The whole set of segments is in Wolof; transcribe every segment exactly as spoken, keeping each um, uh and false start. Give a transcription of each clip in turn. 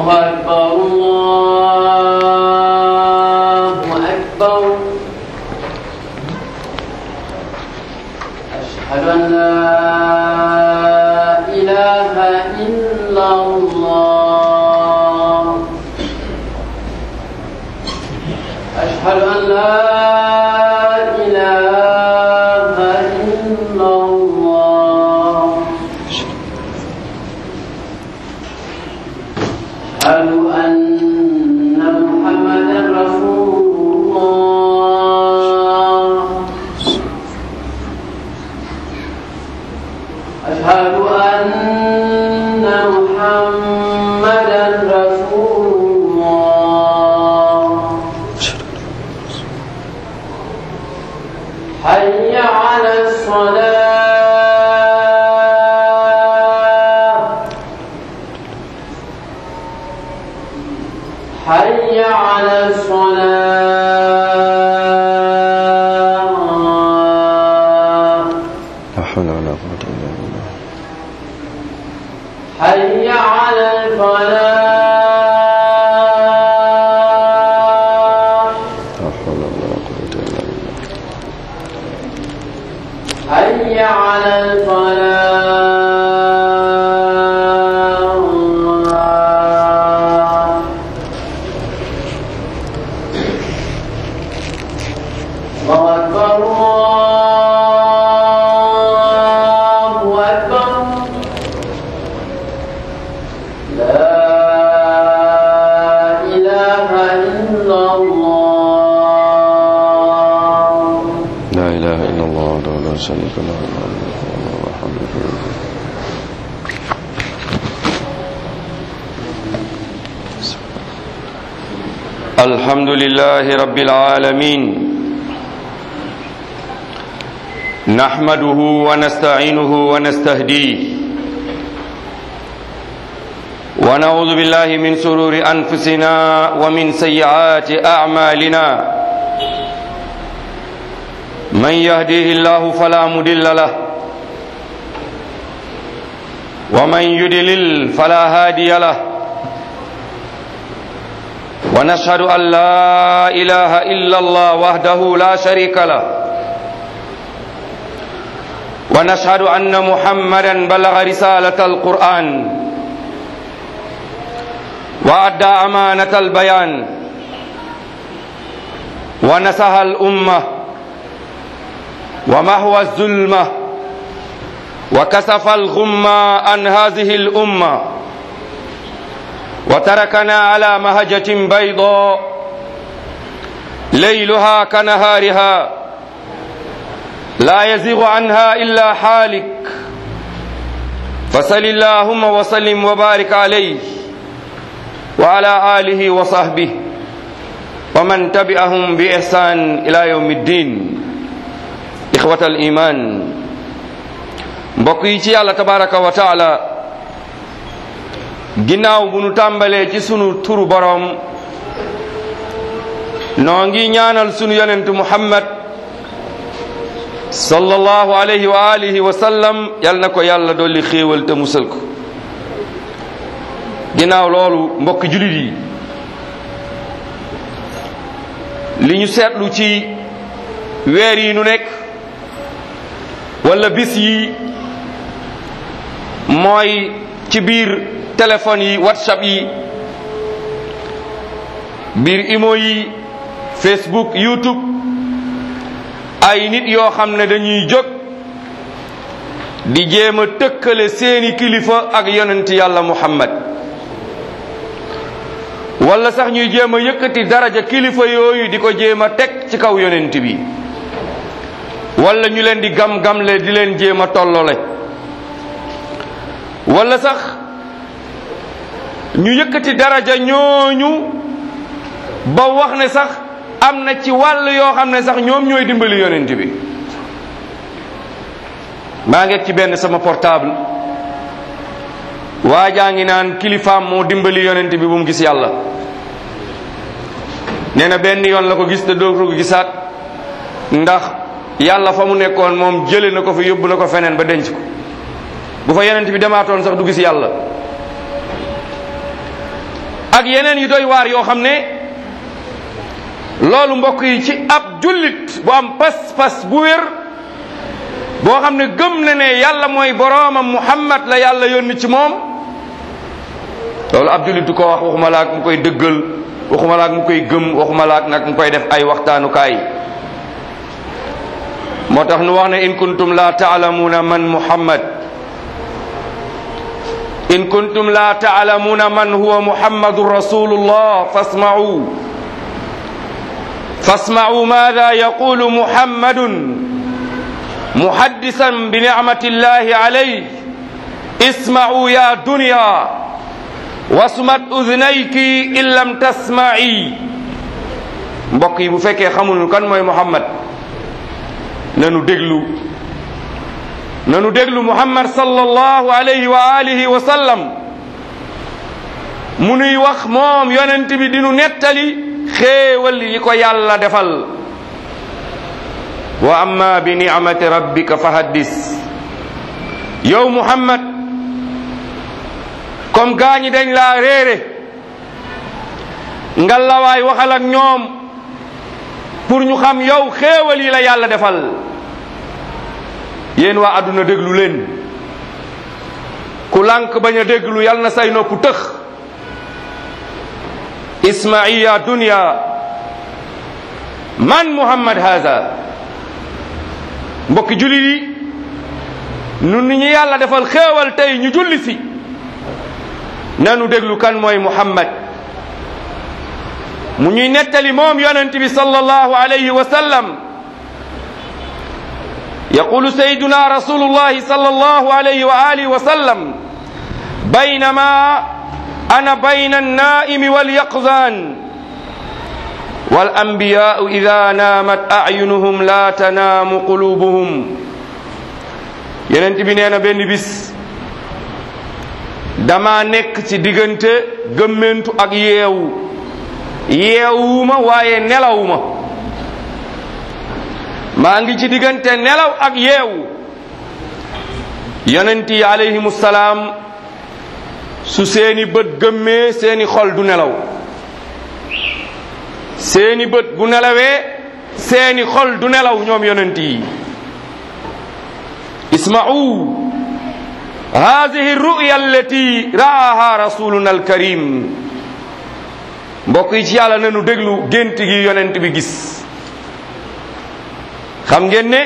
أكبر الله أكبر أشهد أن لا إله إلا الله أشهد أن لا إله إلا الله أشهد أن محمدا رسول الله أشهد أن محمدا رسول الله حي على الصلاة حي على الصلاة لا حول ولا قوة إلا بالله. حي على الفلاح لا حول ولا قوة إلا بالله. حي على الفلاح الله أكبر الله أكبر لا إله إلا الله لا إله إلا الله وحده لا شريك له له الملك وله الحمد لله. الحمد لله رب العالمين نحمده ونستعينه ونستهديه ونعوذ بالله من شرور أنفسنا ومن سيئات أعمالنا من يهديه الله فلا مضل له ومن يضلل فلا هادي له ونشهد أن لا إله إلا الله وحده لا شريك له ونشهد أن محمدا بلغ رسالة القرآن وأدى أمانة البيان ونصح الأمة ومحو الظلمة وكشف الغمة عن هذه الأمة وتركنا على مهجة بيضاء ليلها كنهارها لا يزيغ عنها إلا حالك فصل اللهم وسلم وبارك عليه وعلى آله وصحبه ومن تبعهم بإحسان إلى يوم الدين. إخوة الإيمان mbokk yi ci Yàlla tabaraka wa taala ginnaaw bu nu tàmbalee ci sunu turu boroom noo ngi ñaanal sunu yonentu Muhammad sallallahu alayhi wa alihi wa sallam yal na ko yàlla dolli xéewal te musal ko. ginnaaw loolu mbokk julit yi li ñu seetlu ci weer yi nu nekk wala bis yi mooy ci biir téléphone yi WhatsApp yi biir imo yi Facebook YouTube ay nit yoo xam ne dañuy jóg di jéem a tëkkale seeni kilifa ak yonent yàlla Muhammad wala sax ñuy jéem a yëkkati daraja kilifa yooyu di ko jéem a teg ci kaw yonent bi wala ñu leen di gam-gamle di leen jéem a tollole wala sax ñu yëkkati daraja ñooñu ba wax ne sax am na ci wàll yoo xam ne sax ñoom ñooy dimbali yonent bi. maa ngi ci benn sama portable waa jaa ngi naan kilifaam moo dimbali yonent bi bu mu gis yàlla nee na benn yoon la ko gis te doo ko gisaat ndax yàlla fa mu nekkoon moom jële na ko fi yóbbu na ko feneen ba denc ko bu fa yonent bi demaatoon sax du gis yàlla ak yeneen yu doy waar yoo xam ne loolu mbokk yi ci ab jullit bu am pas-pas bu wér boo xam ne gëm na ne yàlla mooy boroomam Muhammad la yàlla yónni ci moom loolu ab jullit du ko wax waxuma laak mu koy dëggal waxuma laak mu koy gëm waxuma laak nag mu koy def ay waxtaanukaay moo tax nu wax ne in kuntum la taalamuuna man Muhammad in kuntum la taalamuuna man huwa Muhammadun rasulullah fasma'u fasma'u maada yaqulu Muhammadun muhaddisan bi ni'matillahi alayhi isma'u ya dunya wasmat udhnayki in lam tasma'i mbokk yi bu fekkee xamul kan mooy Muhammad nanu déglu nanu déglu Muhammad sallallahu alayhi wa alihi wa sallam mu nuy wax moom yonent bi dinu nettali xéewal yi ko yàlla defal wa amma bi ni'mati rabbika fa haddis yow Muhammad comme gaañi dañ laa réere ngalawaay waxal ak ñoom pour ñu xam yow xéewal yi la yàlla defal yéen waa àdduna déglu leen ku lànk bañ a déglu yàlla na say nopp tëx isma'i ya dunya man Muhammad haza mbokki jullit yi nun ni ñu yàlla defal xéewal tey ñu julli si nanu déglu kan mooy Muhammad mu ñuy nettali moom yonent bi sallallahu alayhi wa sallam yaqulu sayyiduna rasulullahi sallallahu alayhi wa alihi wa sallam baynama ana bayna an-naa'imi wal yaqzan wal anbiyaa'u idha naamat a'yunuhum la tanaamu qulubuhum yonent bi nee na benn bis dama nekk ci diggante gëmmentu ak yeewu yeewuma waaye nelawuma maa ngi ci diggante nelaw ak yeewu yonent yi alayhimu salaam su seeni bët gëmmee seeni xol du nelaw seeni bët bu nelawee seeni xol du nelaw ñoom yonent yi isma'u hadihi ru'ya allati ra'aha rasuluna alkarim mbokk yi ci yàlla nanu déglu gént gi yonent bi gis xam ngeen ne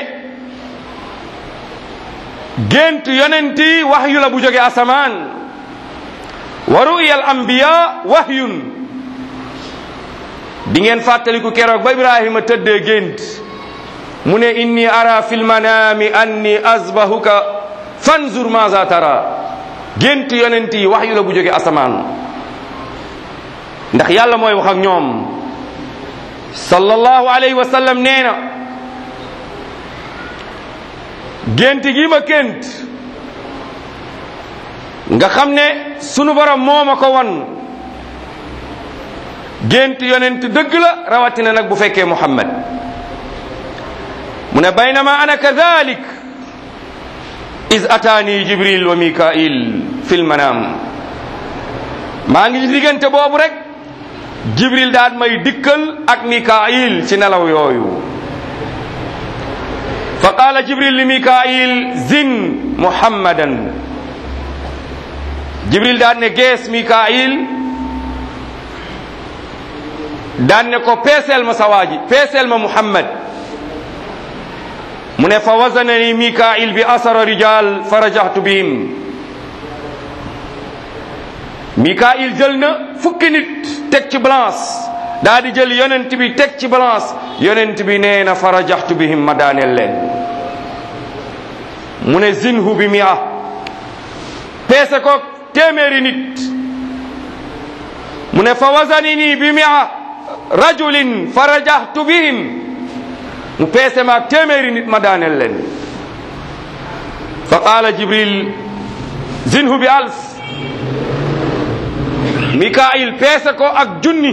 gént yonent yi wahyu la bu jóge asamaan wa ru'ya al anbiya wahyun di ngeen fàttaliku keroog ba Ibrahima tëddee gént mu ne inni ara fil manami anni azbahuka fanzur maza tara gént yonent yi wahyu la bu jóge asamaan ndax yàlla mooy wax ak ñoom sallallahu alayhi wa sallam nee na gént gi ma gént nga xam ne sunu borom moo ma ko wan gént yonent dëgg la rawatina nag bu fekkee Muhammad mu ne baynama ana kadhalik iz ataani Jibril wa Mikail fil manam maa ngi diggante boobu rek Jibril daal may dikkal ak Mikail ci nelaw yooyu fa qaala Jibril li Mikail zin Muhammadan Jibril daan ne gees Mikail daan ne ko peeseel ma sawaaji peeseel ma Muhammad mu ne fa wazanani Mikail bi asara rijal fa rajahtu bihim Mikail jël na fukki nit teg ci balance daa di jël yonent bi teg ci balance yonent bi nee na fa rajahtu bihim ma daaneel leen mu ne zinhu bi mia peese ko téeméeri nit mu ne fa wazanini bi mia rajulin fa rajahtu bihim mu peese maag téeméeri nit ma daaneel leen fa qaala Jibril zinhu bi alf Mikail peese ko ak junni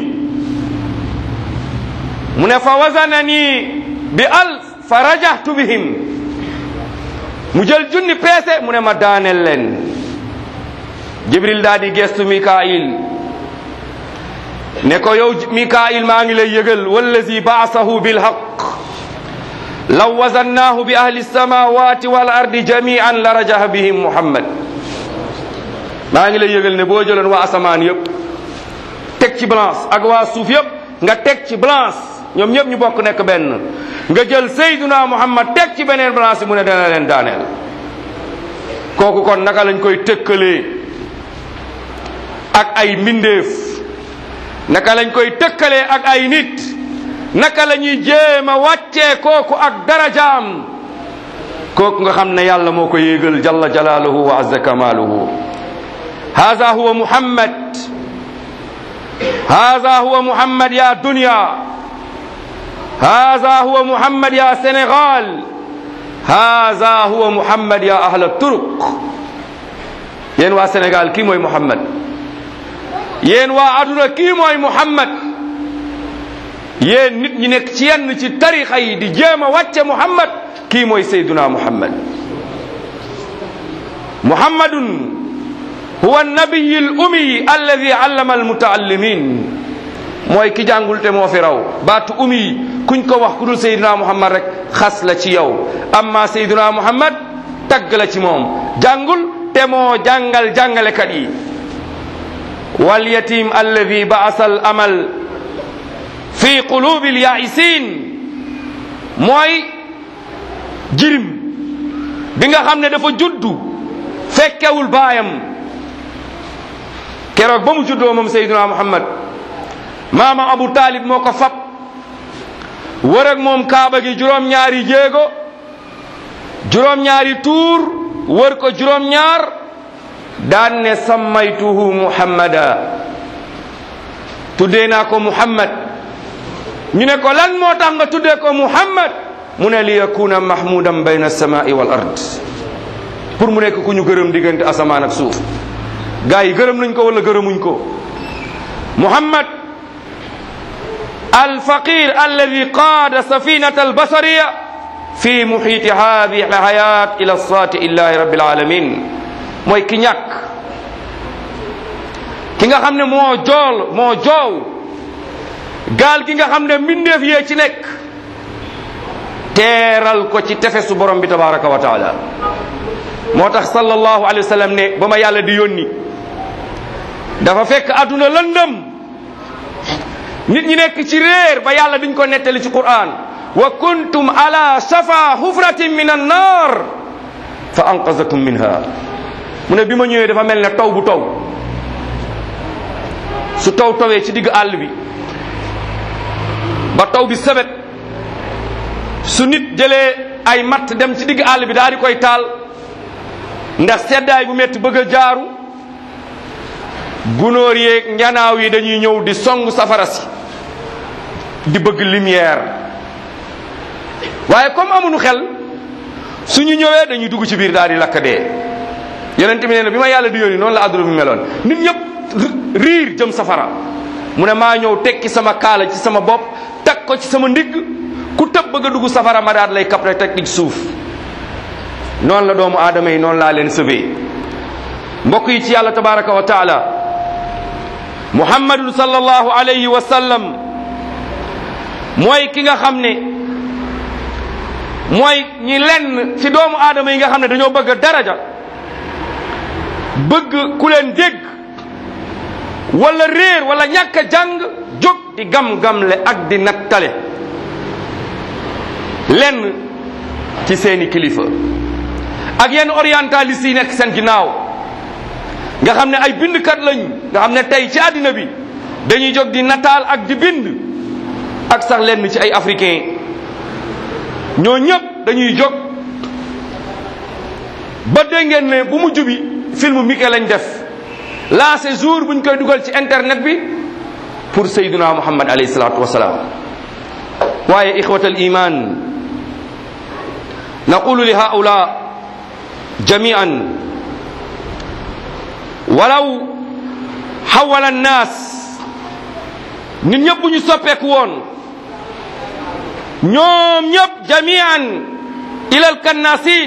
mu ne fa wazanani bi alf fa rajahtu bihim mu jël junni peese mu ne ma daaneel leen Jibril daa di gestu Mikail ne ko yow Mikaayil maa ngi lay yëgal wallazi baasahu bilhaq law wazannaahu bi ahli samawati wal ardi jamian la rajaha bihim muhammad maa ngi lay yëgal ne boo jëloon waa asamaan yëpp teg ci balance ak waa suuf yëpp nga teg ci balance ñoom ñëpp ñu bokk nekk benn nga jël sayduna muhammad teg ci beneen balance yi mu ne dana leen daaneel kooku kon naka lañ koy tëkkalee ak ay mbindeef naka lañ koy tëkkalee ak ay nit naka la ñuy jéem a wàccee kooku ak darajaam kooku nga xam ne yàlla moo ko yéegal jalla jalaaluhu wa azza kamaaluhu haza huwa muhammad haza huwa muhammad ya dunya haza huwa muhammad ya Sénégal haza huwa muhammad ya ahla turuq yéen waa Sénégal kii mooy muhammad yéen waa aduna kii mooy muhammad yéen nit ñi nekk ci yenn ci tarixa yi di jéem a wàcce muhammad kii mooy sayduna muhammad muhammadun huwa annabiyu al ummi alladi allama almutaallimin mooy ki jàngul te moo fi raw baatu ummi kuñ ko wax ku dul sayduna muhammad rek xas la ci yow amma sayduna muhammad tagg la ci moom jàngul te moo jàngal jàngalekat yi wal yatim alladi baasa al amal fi qulubi al yaisin mooy jirim bi nga xam ne dafa juddu fekkewul baayam keroog ba mu juddoo moom sayduna muhammad maama abu talib moo ko fab wër ak moom kaaba gi juróom-ñaari jéego juróom-ñaari tuur wër ko juróom-ñaar daan ne sammaytuhu muhammada tuddee naa ko muhammad ñu ne ko lan moo tax nga tuddee ko muhammad mu ne li yakuna mahmudan bayna alsamai wal ard pour mu nekk ku ñu gërëm diggante asamaan ak suuf gaa yi gërëm nañ ko wala gërëmuñ ko muhammad alfaqir alladi qaada safinata albasariya fi muhiti hadihi alhayat ila saati illahi rabbil alamin mooy ki ñàkk ki nga xam ne moo jool moo joow gaal gi nga xam ne mbindeef yee ci nekk teeral ko ci tefesu borom bi tabaraka wa taala moo tax sallallahu alayhi wa sallam ne ba ma yàlla di yónni dafa fekk adduna lëndëm nit ñi nekk ci réer ba yàlla diñ ko nettali ci Qur'an wa kuntum ala shafa hufratin min annar fa anqazakum minha mu ne bi ma ñëwee dafa mel ne taw bu taw su taw tawee ci digg àll bi ba taw bi sebet su nit jëlee ay matt dem ci digg àll bi daal di koy taal ndax seddaay bu métti bëgg a jaaru gunóor yeeg njanaaw yi dañuy ñëw di song safara si di bëgg lumière waaye comme amuñu xel suñu ñëwee dañuy dugg ci biir daal di lakk dee yonent bi nee na bi ma yàlla di yónni noonu la adduna bi meloon nit ñëpp riir jëm safara mu ne maa ñëw tekki sama kaala ci sama bopp teg ko ci sama ndigg ku tëb bëgg a dugg safara ma daal lay kapre teg ci suuf noonu la doomu aadama yi noonu laa leen sauvé mbokk yi ci yàlla tabaraka wa taala muhammadun sallallahu alayhi wa sallam mooy ki nga xam ne mooy ñi lenn ci doomu aadama yi nga xam ne dañoo bëgg daraja bëgg ku leen dégg wala réer wala ñàkk a jàng jóg di gam-gamle ak di nattale lenn ci seeni kilifa ak yenn orientaliste yi nekk seen ginnaaw nga xam ne ay bindkat lañ nga xam ne tey ci àddina bi dañuy jóg di nataal ak di bind ak sax lenn ci ay africain ñoo ñëpp dañuy jóg ba dégg ngeen ne bu mujj bi film Mickey lañ def lancé jour buñ koy dugal ci internet bi pour sayyiduna muhammad alayhi salatu wasalaam waaye ixwat al iman naqulu li haula jamian walaw xawala annaas nit ñëpp bu ñu soppeeku woon ñoom ñëpp jamian ila alkannasin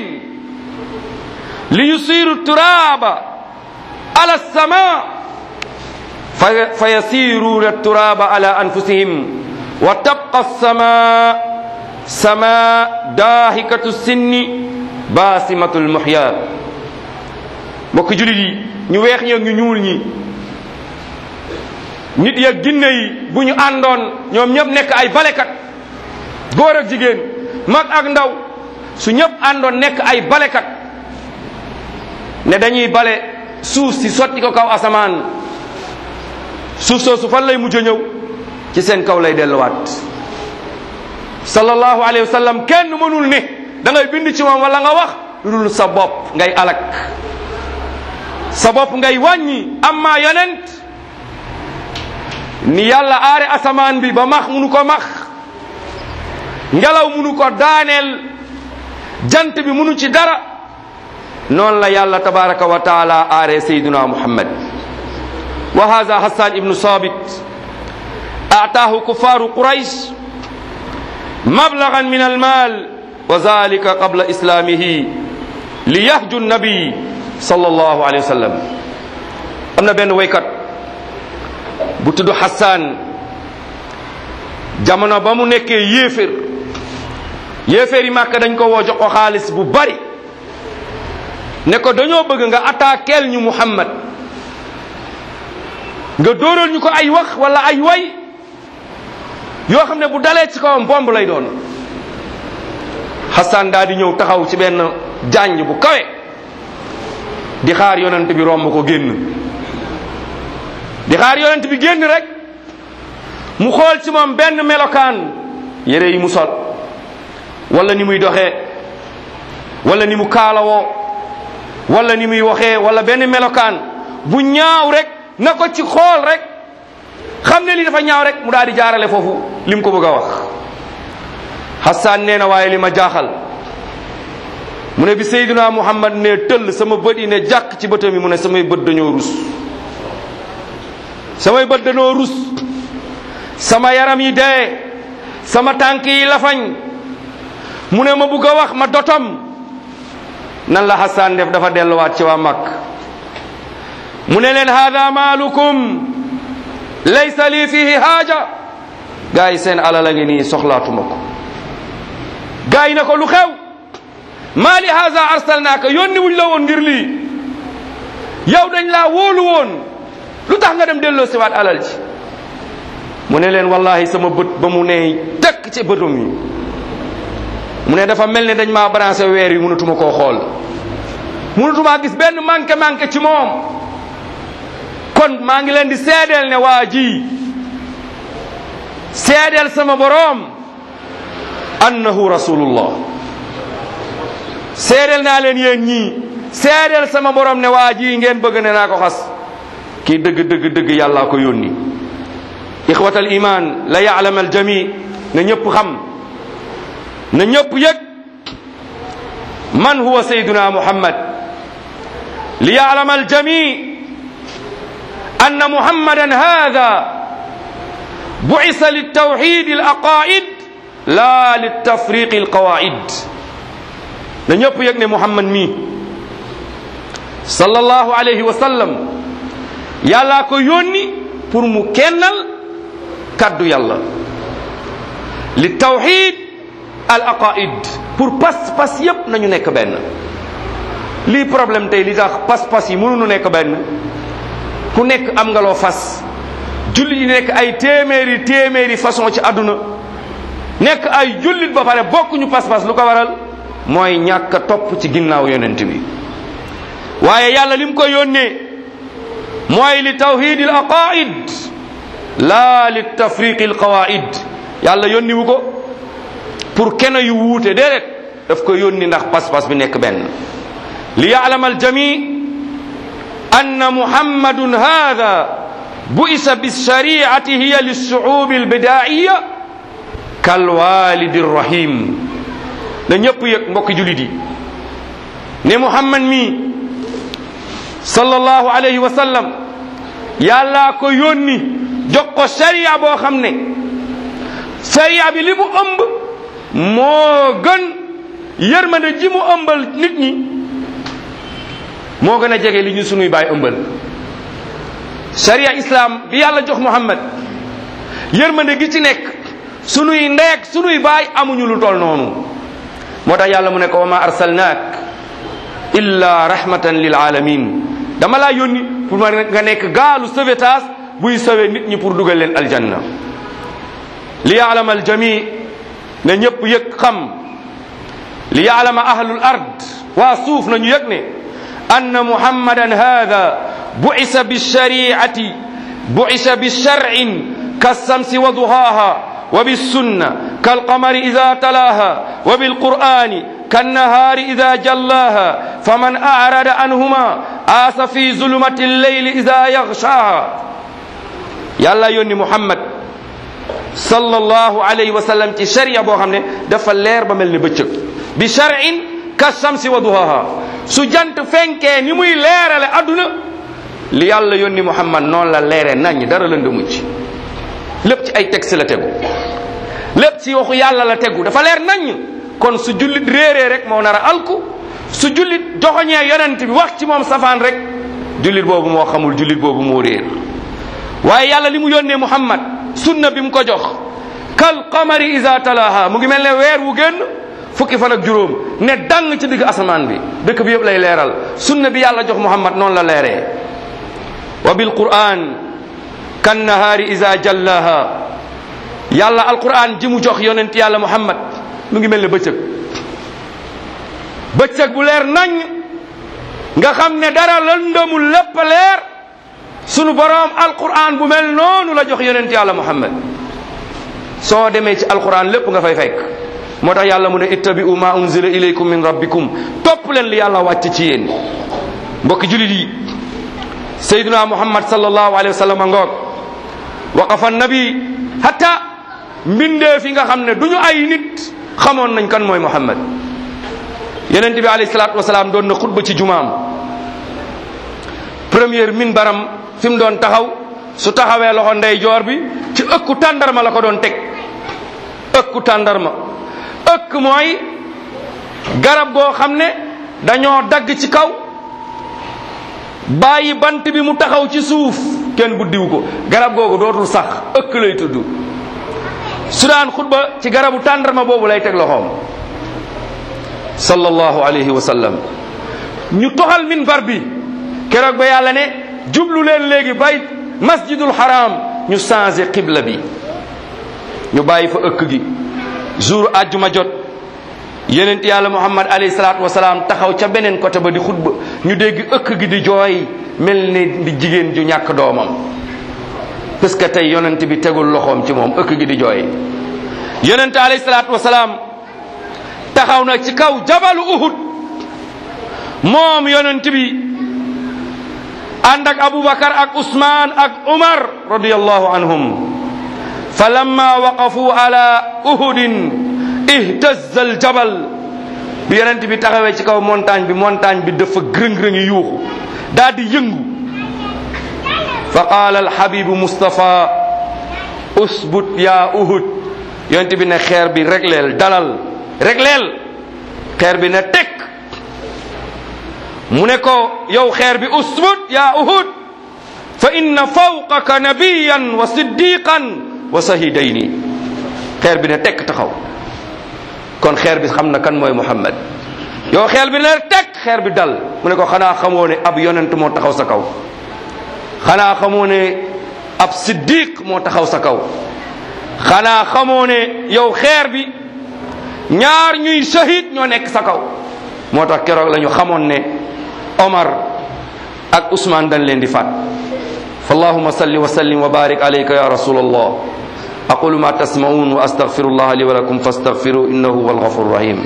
li yusiru turaba ala sama fa yasiruuna turaba ala anfusihim wa tabqa sama sama daahikatu sinni basimatul muhya. mbokk julit yi ñu weex ñi ak ñu ñuul ñi, nit ya ginne yi bu ñu àndoon ñoom ñëpp nekk ay balekat, góor ak jigéen, mag ak ndaw, su ñëpp àndoon nekk ay balekat ne dañuy bale suuf si sotti ko kaw asamaan, suuf soosu fan lay mujj a ñëw? ci seen kaw lay delluwaat. sallallahu alayhi wa sallam kenn mënul ne da ngay bind ci moom wala nga wax lu dul sa bopp ngay alak, sa bopp ngay wàññi. amma yonent ni yàlla aare asamaan bi ba max munu ko max, ngelaw munu ko daaneel, jant bi munu ci dara, noonu la yàlla tabaraka wa taala aare sayyiduna muhammad. wa hadha hassan ibnu sabit ataahu kufaru quraish mablagan min almal wa zalika qabla islamihi liyahju nabi sallallahu alayhi wa sallam. am na benn waykat bu tudd Hassan, jamono ba mu nekkee yéeféer yéeféer yi Màkka dañ ko woo jox ko xaalis bu bari ne ko dañoo bëgg nga attaqueel ñu Muhammad, nga dóoral ñu ko ay wax wala ay way yoo xam ne bu dalee ci kawam bomb lay doon. Hassan daal di ñëw taxaw ci benn janj bu kawe di xaar yonent bi romb ko génn, di xaar yonent bi génn rek mu xool ci moom benn melokaan, yére yi mu sol wala ni muy doxee wala ni mu kaalawoo wala ni muy waxee wala benn melokaan bu ñaaw rek na ko ci xool rek xam ne li dafa ñaaw rek mu daal di jaarale foofu li mu ko bëgg a wax. Hassan nee na waaye li ma jaaxal mu ne bi Seydina Muhammad ne tëll sama bët yi ne jàkk ci bëtam yi mu ne samay bët dañoo rus, samay bët dañoo rus, sama yaram yi dee, sama tànk yi lafañ, mu ne ma bugg a wax ma dotom. nan la Hassan def? dafa delluwaat ci waa Makk mu ne leen hada maalukum laysa lii fihi haaja. gaa yi seen alal a ngi nii soxlaatuma ko. gaa yi na ko lu xew? maa li haza arsalnaaka, yónni wuñ la woon ngir lii, yow dañ laa wóolu woon, lu tax nga dem delloo siwaat alal ji? mu ne leen wallahi sama bët ba mu ne tekk ci bëtam yi mu ne dafa mel ne dañ maa branché weer yi mënatuma koo xool, mënatumaa gis benn manqué manqué ci moom. kon maa ngi leen di seedeel ne waa ji seedeel sama boroom annahu rasulullah, seedeel naa leen yéen ñii seedeel sama boroom ne waa ji ngeen bëgg ne naa ko xas, kii dëgg dëgg dëgg yàllaa ko yónni. ixwatal iman la ya'lam al jami, na ñëpp xam, na ñëpp yëg man huwa sayyiduna muhammad. li ya'lam al jami anna muhammadan hadha bu'isa lit tawhid al aqaid la lit tafriq al qawaid. na ñëpp yëg ne muhammad mi sallallahu alayhi wa sallam yàllaa ko yónni pour mu kennal kaddu yàlla, li tawhid al aqaid, pour pas-pas yépp nañu nekk benn. lii problème tey li tax pas-pas yi mënuñu nekk benn, ku nekk am nga loo fas, jullit yi nekk ay téeméeri téeméeri façon ci àdduna, nekk ay jullit ba pare bokkuñu pas-pas. lu ko waral mooy ñàkk a topp ci ginnaaw yonent bi. waaye yàlla lim ko yónnee mooy li tawhid al aqaid la li tafriq al qawaid. yàlla yónni wu ko pour kenn yu wuute, déedéet daf ko yónni ndax pas-pas bi nekk benn. li ya'lam al jami anna muhammadun hadha bu'isa bis shari'ati hiya lis shu'ub al bida'iyya kal walid ar rahim. na ñëpp yëg mbokki julit yi ne muhammad mi sallallahu alayhi wa sallam yàlla ko yónni jox ko sharia boo xam ne sharia bi li mu ëmb moo gën yërmande ji mu ëmbal nit ñi, moo gën a jege li ñu sunuy baay ëmbal. sharia islam bi yàlla jox Muhammad yërmande gi ci nekk sunuy ndeek sunuy baay amuñu lu tol noonu moo tax yàlla mu ne ko wa ma arsalnaak illa rahmatan lil alamin dama laa yónni pour ma nga nekk gaalu sauvetage buy sauver nit ñi pour dugal leen aljanna li yaalama aljami ne ñëpp yëg xam li yaalama ahlul ard waa suuf nañu yëg ne anna muhammadan hada bu'isa bishariati bu'isa bishar'in kassamsi wa duhaha wa bissunna kalqamari ida talaha wa bilqur'ani kannahari ida jallaha faman a'rada anhuma aasa fi zulumati lleyli ida yaghshaha yàlla yónni muhammad sallallahu alayhi wa sallam ci sharia boo xam ne dafa leer ba mel ni bëccëg bi shar'in ka shamsi wa duhaha su jant fenkee ni muy leerale adduna li yàlla yónni muhammad noonu la leere nañ dara lëndëmu ci lépp ci ay texte la tegu lépp ci waxu yàlla la tegu dafa leer nañ kon su jullit réeree rek moo nar a alku su jullit joxoñee yonent bi wax ci moom safaan rek jullit boobu moo xamul jullit boobu moo réer waaye yàlla li mu yónnee muhammad sunna bi mu ko jox kal qamari iza talaha mu ngi mel ne weer wu génn fukki fan ak juróom ne dang ci digg asamaan bi dëkk bi yëpp lay leeral sunna bi yàlla jox muhammad noonu la leeree wa bil quran kan nahaari iza jallaha yàlla alquran ji mu jox yonent yàlla muhammad mu ngi mel ne bëccëg bëccëg bu leer nañ nga xam ne dara lëndëmul lépp leer sunu boroom alquran bu mel noonu la jox yonent yàlla muhammad soo demee ci alquran lépp nga fay fekk moo tax yàlla mu ne ittabi'u ma unzila ilaykum min rabbikum topp leen li yàlla wàcc ci yéen mbokki julit yi sayyiduna muhammad sallallahu alayhi wa sallam ngoog waqafa nabi hatta mbindee fi nga xam ne du ñu ay nit xamoon nañ kan mooy muhammad yonent bi alayhi salaatu wasalaam doon na xutba ci jumaam première minbaram fi mu doon taxaw su taxawee loxo ndeyjoor bi ci ëkku tàndarma la ko doon teg ëkku tàndarma ëkk mooy garab goo xam ne dañoo dagg ci kaw bàyyi bant bi mu taxaw ci suuf kenn buddiwu ko garab googu dootul sax ëkk lay tudd su daan xutba ci garabu tàndarma boobu lay teg loxoom sallallahu alayhi wa sallam ñu toxal minbar bi keroog ba yàlla ne jublu leen léegi bay masjidul haram ñu changé qibla bi ñu bàyyi fa ëkk gi jour àjjuma jot yenent yàlla muhammad alayhi salaatu wasalaam taxaw ca beneen côté ba di xutba ñu dégg ëkk gi di jooy mel ni di jigéen ju ñàkk doomam parce que tey yonent bi tegul loxoom ci moom ëkk gi di jooy yonent alayhi salaatu wasalaam taxaw na ci kaw jabalu uhud moom yonent bi ànd ak abubakar ak usman ak umar radiyallahu anhum fa lamma waqafu ala uhudin ihtazza al jabal bi yonent bi taxawee ci kaw montagne bi montagne bi dafa gërëng-gërëngi yuuxu daal di yëngu fa qaala al habibu mustafa usbut ya uhud yonent bi ne xeer bi regleel dalal regleel xeer bi ne tekk mu ne ko yow xeer bi usbut ya uhud fa inna fawqaka nabiyan wa siddiqan wa shahidayni xeer bi ne tekk taxaw kon xeer bi xam na kan mooy muhammad yow xeer bi ne tekk xeer bi dal mu ne ko xanaa xamoo ne ab yonent moo taxaw sa kaw xanaa xamoo ne ab siddiq moo taxaw sa kaw xanaa xamoo ne yow xeer bi ñaar ñuy shahid ñoo nekk sa kaw moo tax keroog la ñu xamoon ne Omar ak Ousmane dañ leen di faat fallahumma salli wa sallim wa barik alayka ya rasulallah aqulu ma tasma'un wa astaghfirullah li wa lakum fastaghfiru innahu huwal ghafurur rahim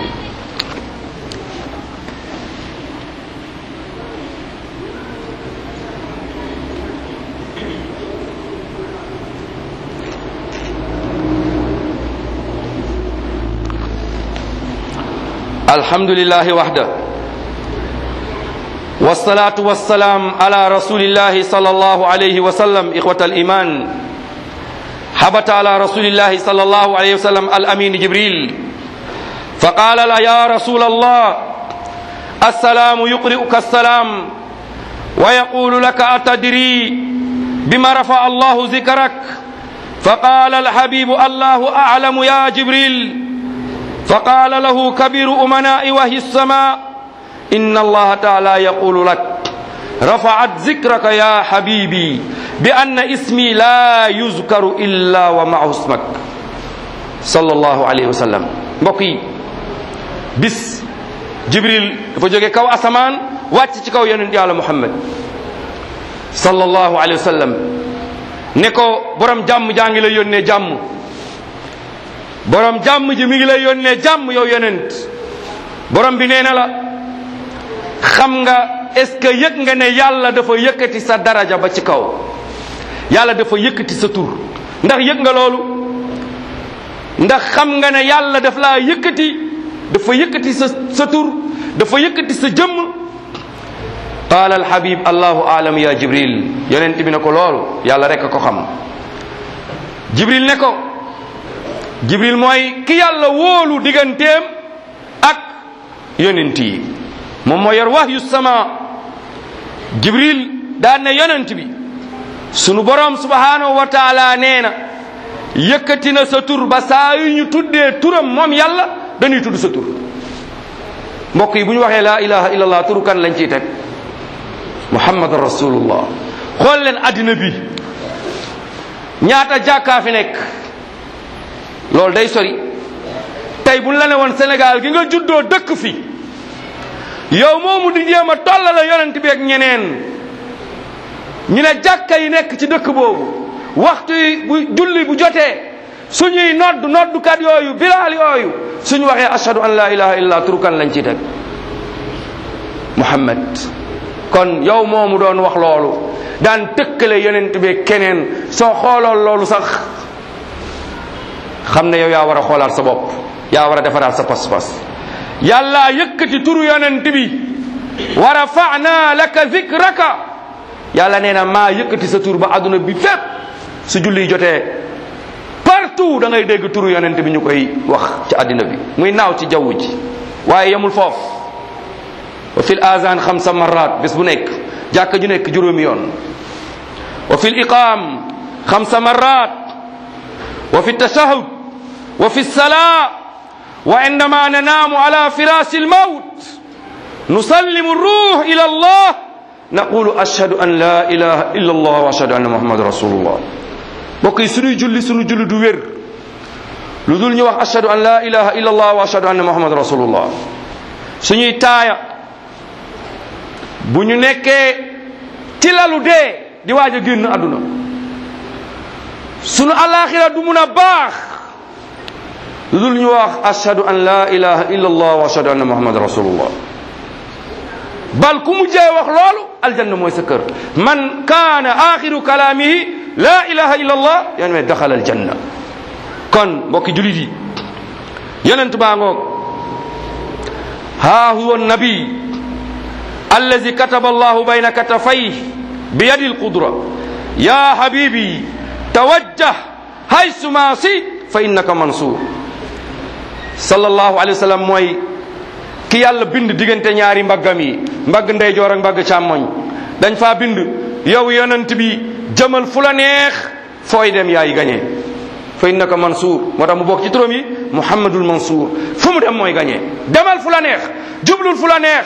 alhamdulillahi wahda والصلاة والسلام على رسول الله صلى الله عليه وسلم إخوة الإيمان حبت على رسول الله صلى الله عليه وسلم الأمين جبريل فقال لا يا رسول الله السلام يقرئك السلام ويقول لك أتدري bima rafa allahu zikrak fa qala alhabibu allahu a'lamu ya jibril fa qala lahu kabiru umanai wahyi as-sama inna allaha ta'ala yaqulu lak rafa'at zikraka ya habibi bi anna ismi la yuzkaru illa wa ma'ahu ismak sallallahu alayhi wa sallam. mbokk yi bis jibril dafa jóge kaw asamaan wàcc ci kaw yonent yàlla muhammad sallallahu alayhi wa sallam ne ko borom jàmm jaa ngi lay yónnee jàmm borom jàmm ji mi ngi lay yónnee jàmm yow yonent borom bi nee na la xam nga est-ce que yëg nga ne yàlla dafa yëkkati sa daraja ba ci kaw yàlla dafa yëkkati sa tur ndax yëg nga loolu ndax xam nga ne yàlla daf laa yëkkati dafa yëkkati sa sa tur dafa yëkkati sa jëmm qaala alhabib allahu aalam ya jibril yonent bi ne ko loolu yàlla rek a ko xam jibril ne ko jibril mooy ki yàlla wóolu digganteem ak yonent yi moom moo yor wahyu sama jibril daan ne yonent bi sunu borom subhanahu wa taala nee na yëkkati na sa tur ba saa yu ñu tuddee turam moom yàlla dañuy tudd sa tur mbokk yi bu ñu waxee laa ilaha illallah turu kan lañ ciy teg muhammad rasulullah xool leen addina bi ñaata jàkkaa fi nekk loolu day sori tey buñ la ne woon Sénégal gi nga juddoo dëkk fi yow moomu di jéem a tollala yonent bi ak ñeneen ñu ne jàkka yi nekk ci dëkk boobu waxtu yi bu julli bu jotee suñuy nodd noddukat yooyu bilaal yooyu suñu waxee ashhadu an la ilaha illallah turukan lañ ci teg muhammad kon yow moomu doon wax loolu daan tëkkale yonent bi keneen soo xoolool loolu sax xam ne yow yaa war a xoolaat sa bopp yaa war a defaraat sa pas-pas yàlla yëkkati turu yonent bi wa rafa'na laka zikraka yàlla nee na maa yëkkati sa tur ba adduna bi fépp su julli jotee partout da ngay dégg turu yonent bi ñu koy wax ci addina bi muy naaw ci jaww ji waaye yemul foofu wa fil azan xamsa marrat bés bu nekk jàkka ju nekk juróomi yoon wa fil iqam xamsa marrat wa fi tashahhud wa fi salaa wa indama nanaamu ala firashi almawt nusallimu ruh ila allah naqulu ashhadu an la ilaha illa allah wa ashhadu anna muhammadan rasulullah mbokk yi suñuy julli suñu julli du wér lu dul ñu wax ashhadu an la ilaha illa allah wa ashhadu anna muhammadan rasulullah suñuy taaya bu ñu nekkee ci lalu dee di waaj a génn àdduna sunu alaxira du mun a baax lu dul ñu wax ashhadu an la ilaha illa allah wa ashhadu anna muhammadan rasulullah bal ku mujjee wax loolu aljanna mooy sa kër man kaana axiru kalaamihi la ilaha illa allah yani me daxala aljanna kon mbokki julit yi yonent baa ngoog ha huwa nabi allazi kataba allahu bayna katafayh bi yadi alqudra ya habibi tawajjah haysuma si fa innaka mansur sallallahu alayhi wa sallam mooy ki yàlla bind diggante ñaari mbaggam yi mbagg ndeyjoor ak mbagg càmmoñ dañ faa bind yow yonent bi jëmal fu la neex fooy dem yaay gañe fa innaka mansuur moo tax mu bokk ci turam yi muhammadul mansuur fu mu dem mooy gañe demal fu la neex jublul fu la neex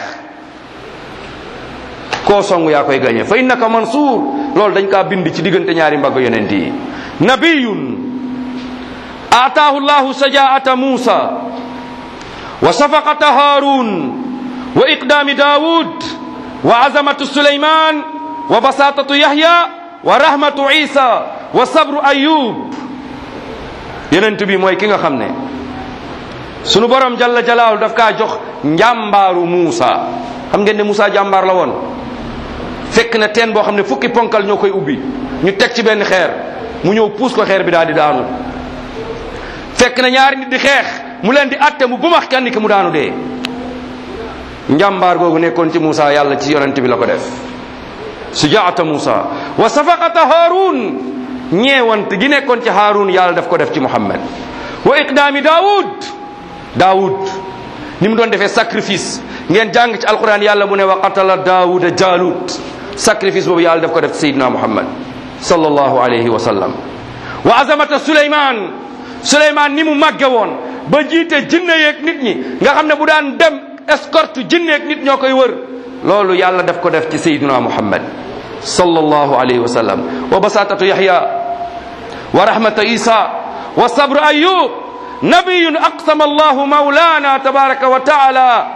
koo song yaa koy gañe fa innaka mansuur loolu dañ kaa bind ci diggante ñaari mbagg yonent yi nabiyun ataahu llahu sajaata muusa wa safaqata haarun wa iqdaami daawud wa azamatu suleyman wa basatatu yahya wa rahmatu isa wa sabru ayub yonent bi mooy ki nga xam ne sunu borom jalla jalaalu daf kaa jox njàmbaaru Muusa xam ngeen ne Muusa jàmbaar la woon fekk na teen boo xam ne fukki ponkal ñoo koy ubbi ñu teg ci benn xeer mu ñëw puus ko xeer bi daal di daanu fekk na ñaari nit di xeex mu leen di atte mu bumax kenn ki mu daanu dee njàmbaar googu nekkoon ci Muusa yàlla ci yonent bi la ko def sujaata Muusa wa safaqata Haarun ñeewant gi nekkoon ci Haarun yàlla daf ko def ci Muhammad wa iqdaami Daawud Daawud ni mu doon defee sacrifice ngeen jàng ci alquran yàlla mu ne wa qatala Daawuda Jaalut sacrifice boobu yàlla daf ko def ci Seydina Muhammad sallallahu alayhi wa sallam. wa azamata Suleymaan Suleymaan ni mu màgge woon ba jiite jinne yeeg nit ñi nga xam ne bu daan dem escorte jinne yeeg nit ñoo koy wër loolu yàlla daf ko def ci sayyiduna Muhammad sallallahu alayhi wa sallam. wa basatatu Yahya wa rahmata Isa wa sabru Ayyub nabiyun aqsama allahu mawlana tabaraka wa taala.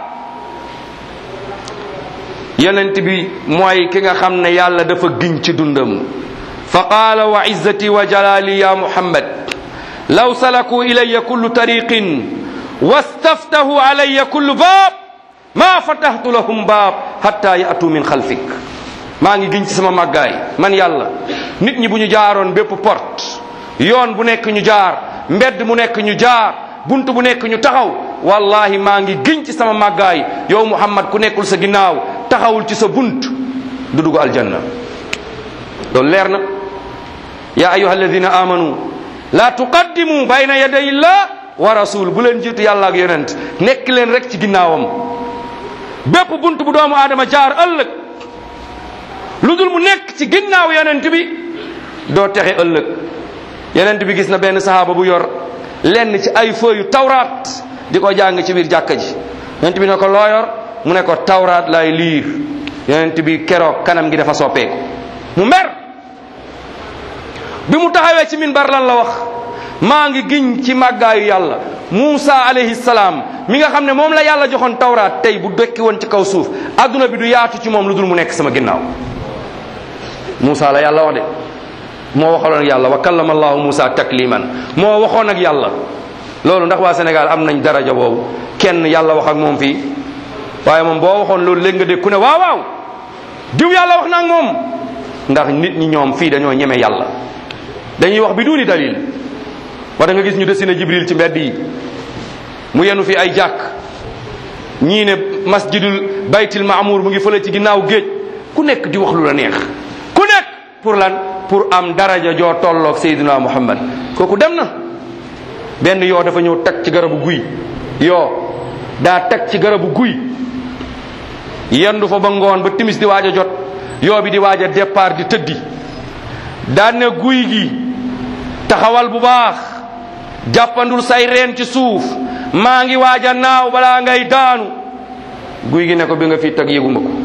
yonent bi mooy ki nga xam ne yàlla dafa giñ ci dundam fa qaala wa izzati wa jalali ya Muhammad law salaku ilayya kullu tariqin wastaftahu alayya kullu baab ma fatahtu lahum baab hatta ya'tu min xalfik. maa ngi giñ ci sama màggaay man yàlla nit ñi bu ñu jaaroon bépp porte yoon bu nekk ñu jaar mbedd mu nekk ñu jaar bunt bu nekk ñu taxaw wallahi maa ngi giñ ci sama màggaay yow Muhammad ku nekkul sa ginnaaw taxawul ci sa bunt du dugg aljanna. loolu leer na. ya ayyuha alladina amanu la tuqaddimu bayna yaday illah wa rasul. bu leen jiitu yàlla ak yonent nekk leen rek ci ginnaawam. bépp bunt bu doomu aadama jaar ëllëg lu dul mu nekk ci ginnaaw yonent bi doo texe ëllëg. yonent bi gis na benn sahaaba bu yor lenn ci ay feuilles tawraat di ko jàng ci biir jàkka ji. yonent bi ne ko loo yor mu ne ko tawraat lay liir. yonent bi keroog kanam gi dafa soppeeku mu mer. bi mu taxawee ci minbar lan la wax maa ngi giñ ci màggaayu yàlla Muusa alayhi salaam mi nga xam ne moom la yàlla joxoon tawraat tey bu dekki woon ci kaw suuf adduna bi du yaatu ci moom lu dul mu nekk sama ginnaaw. Muusa la yàlla wax de moo waxaloon ak yàlla wa kallama allahu Muusa takliman moo waxoon ak yàlla. loolu ndax waa Sénégal am nañ daraja boobu kenn yàlla wax ak moom fii waaye moom boo waxoon loolu léegi nga dégg ku ne waaw waaw diw yàlla wax na ak moom. ndax nit ñi ñoom fii dañoo ñeme yàlla dañuy wax bi duuni dalil. wa da nga gis ñu dessiné Jibril ci mbedd yi mu yenu fi ay jàkk ñii ne masjidul baytil maamour mu ngi fële ci ginnaaw géej ku nekk di wax lu la neex ku nekk pour lan pour am daraja joo tolloog Seydina Muhammad. kooku dem na. benn yoo dafa ñëw tag ci garabu guy yoo daa tag ci garabu guy yendu fa ba ngoon ba timis di waaj a jot yoo bi di waaj a départ di tëddi daan ne guy gi taxawal bu baax jàppandul say reen ci suuf maa ngi waaj a naaw balaa ngay daanu. guy gi ne ko bi nga fi tag yëguma ko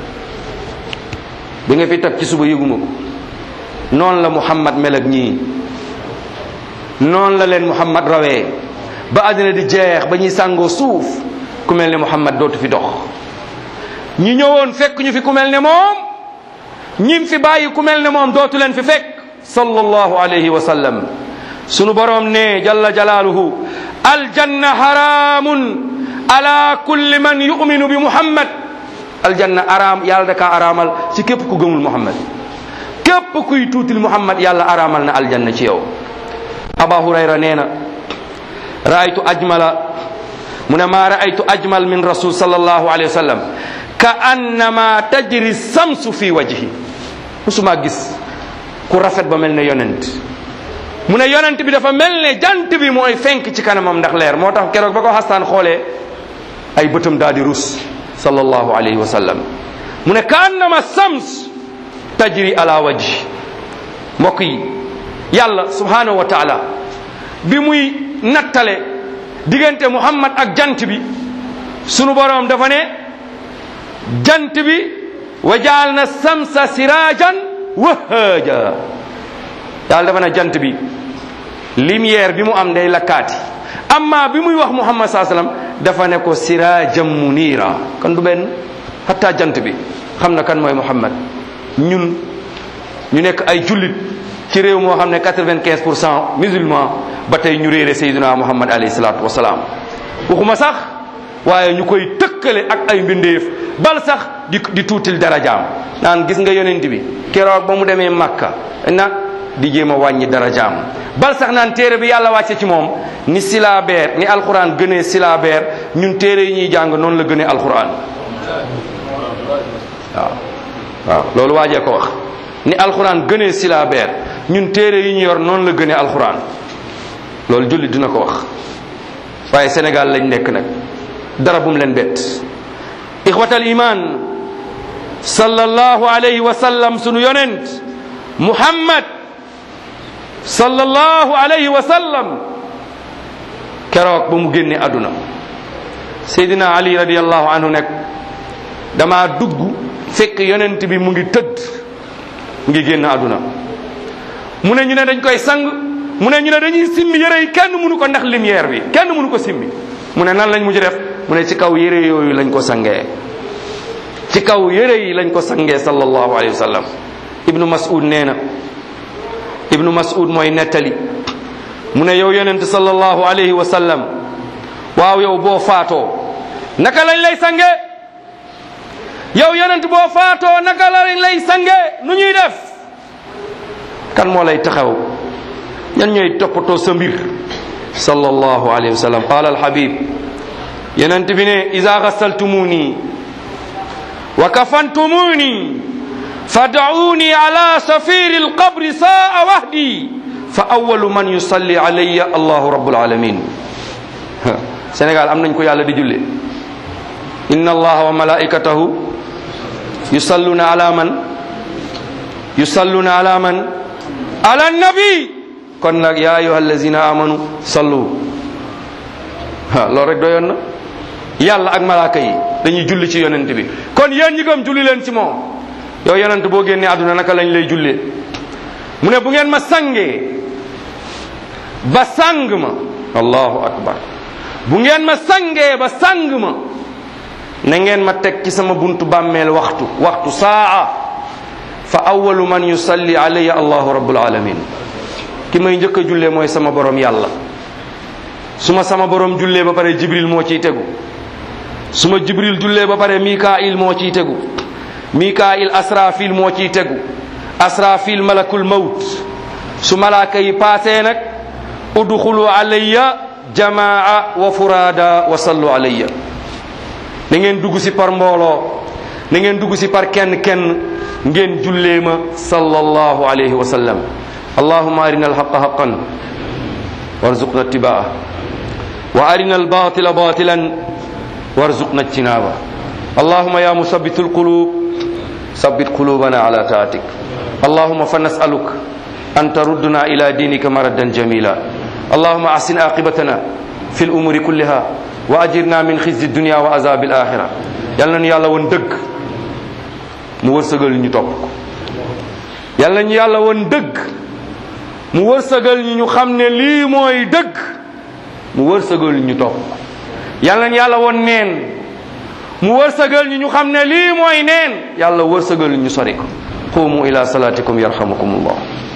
bi nga fi tag ci suba yëguma ko. noonu la Muhammad mel ak ñii noonu la leen Muhammad rawee ba àddina di jeex ba ñuy sàngoo suuf ku mel ne Muhammad dootu fi dox. ñi ñëwoon fekk ñu fi ku mel ne moom ñim fi bàyyi ku mel ne moom dootu leen fi fekk sallallahu alayhi wa sallam. sunu borom ne jalla jalaaluhu aljanna haramun ala kulli man yuminu bi Muhammad. aljanna araam yàlla da kaa araamal ci képp ku gëmul Muhammad. képp kuy tuutil Muhammad yàlla araamal na aljanna ci yow. Aba Hurayra nee na raaytu ajmala mu ne maa raaytu ajmal min rasul sallallahu alayhi wa sallam ka annama tajri samsu fi wajhi. musuma gis ku rafet ba mel ne yonent. mu ne yonent bi dafa mel ne jant bi mooy fenk ci kanamam ndax leer moo tax keroog ba ko xastaan xoolee ay bëtam daal di rus sallallahu alayhi wa sallam. mu ne ka annama sams tajri ala wajhi. mbokk yi yàlla subhanahu wa taala bi muy nattale diggante Muhammad ak jant bi sunu boroom dafa ne jant bi wa jaalna samsa sirajan wahaaja. yàlla dafa ne jant bi lumière bi mu am day lakkaati amma bi muy wax Muhammad saa sallam dafa ne ko sirajan munira. kon du benn hatta jant bi xam na kan mooy Muhammad. ñun ñu nekk ay jullit ci réew moo xam ne quatre-vingt-quinze pour cent musulman ba tey ñu réere Seydina Muhammad alayhi salaatu wasalaam. waxuma sax waaye ñu koy tëkkale ak ay mbindeef bal sax di di tuutil darajaam naan gis nga yonent bi keroog ba mu demee Makka na di jéem a wàññi darajaam bal sax naan téere bi yàlla wàcce ci moom ni silabeer ni alquran gënee silabeer ñun téere yi ñuy jàng noonu la gënee alquran. waaw waaw loolu waajee ko wax ni alquran gënee silabeer ñun téere yi ñu yor noonu la gënee alquran. loolu jullit dina ko wax waaye Sénégal lañ nekk nag dara bum leen bett. ixwatal iman sallallahu alayhi wa sallam sunu yonent muhammad sallallahu alayhi wa sallam keroog ba mu génne àdduna Seydina Ali radiyallahu anhu nekk dama dugg fekk yonent bi mu ngi tëdd mu ngi génn àdduna mu ne ñu ne dañ koy sang mu ne ñu ne dañuy simmi yére yi kenn mënu ko ndax lumière bi kenn mënu ko simmi mu ne nan lañ mujj def mu ne ci kaw yére yooyu lañ ko sangee ci kaw yére yi lañ ko sangee sallallahu alayhi wa sallam ibnu mas'ud nee na ibnu mas'ud mooy nettali mu ne yow yonent sallallahu alayhi wa sallam waaw yow boo faatoo naka lañ lay sange yow yonent boo faatoo naka lañ lay sange nu ñuy def kan moo lay taxaw ñan ñooy toppatoo sa mbir sallallahu alayhi wa sallam qaala alhabib yonent bi ne iza ghasaltumuni wa kafantumuni fad'uni ala safiri alqabri sa'a wahdi fa awwalu man yusalli alayya allahu rabbul alamin Sénégal am nañ ko yàlla di julle inna allaha wa malaikatahu yusalluna ala man yusalluna ala man ala nabi kon nag ya ayyuha allazina amanu sallu ha loolu rek doyoon na yàlla ak malaaka yi dañuy julli ci yonent bi kon yéen ñi gëm julli leen ci moom yow yonent boo génnee àdduna naka lañ lay jullee mu ne bu ngeen ma sangee ba sang ma allahu akbar bu ngeen ma sangee ba sang ma na ngeen ma teg ci sama buntu bàmmeel waxtu waxtu saa fa awwalu man yusalli alayya allahu rabbul alamin ki may njëkk a jullee mooy sama borom yàlla su ma sama borom jullee ba pare jibril moo ciy tegu su ma jibril jullee ba pare mikail moo ciy tegu mikail asrafil moo ciy tegu asrafil malakul mawt su malaaka yi paasee nag udxulu alayya jamaa wa furada wa sallu alayya na ngeen dugg si par mbooloo na ngeen dugg si par kenn kenn ngeen jullee ma sallallahu alayhi wa sallam allahumma arina alhaqa haqqan warzuqna ittibaa wa arina albatila batilan warzuqna ijtinaba allahumma ya musabbitu alqulub sabbit qulubana ala taatik allahumma fa nas'aluk an tarudduna ila dinika maradan jamila اللهم أحسن عاقبتنا في الأمور كلها وأجرنا من خزي الدنيا وعذاب الآخرة yal nañu yàlla woon dëgg mu wërsëgal ñu topp ko yal nañu yàlla woon dëgg mu wërsëgal ñu ñu xam ne lii mooy dëgg mu wërsëgal ñu topp ko yal nañu yàlla woon neen mu wërsëgal ñu ñu xam ne lii mooy neen yàlla wërsëgal ñu sori ko qumu ila salatikum yarhamukumullah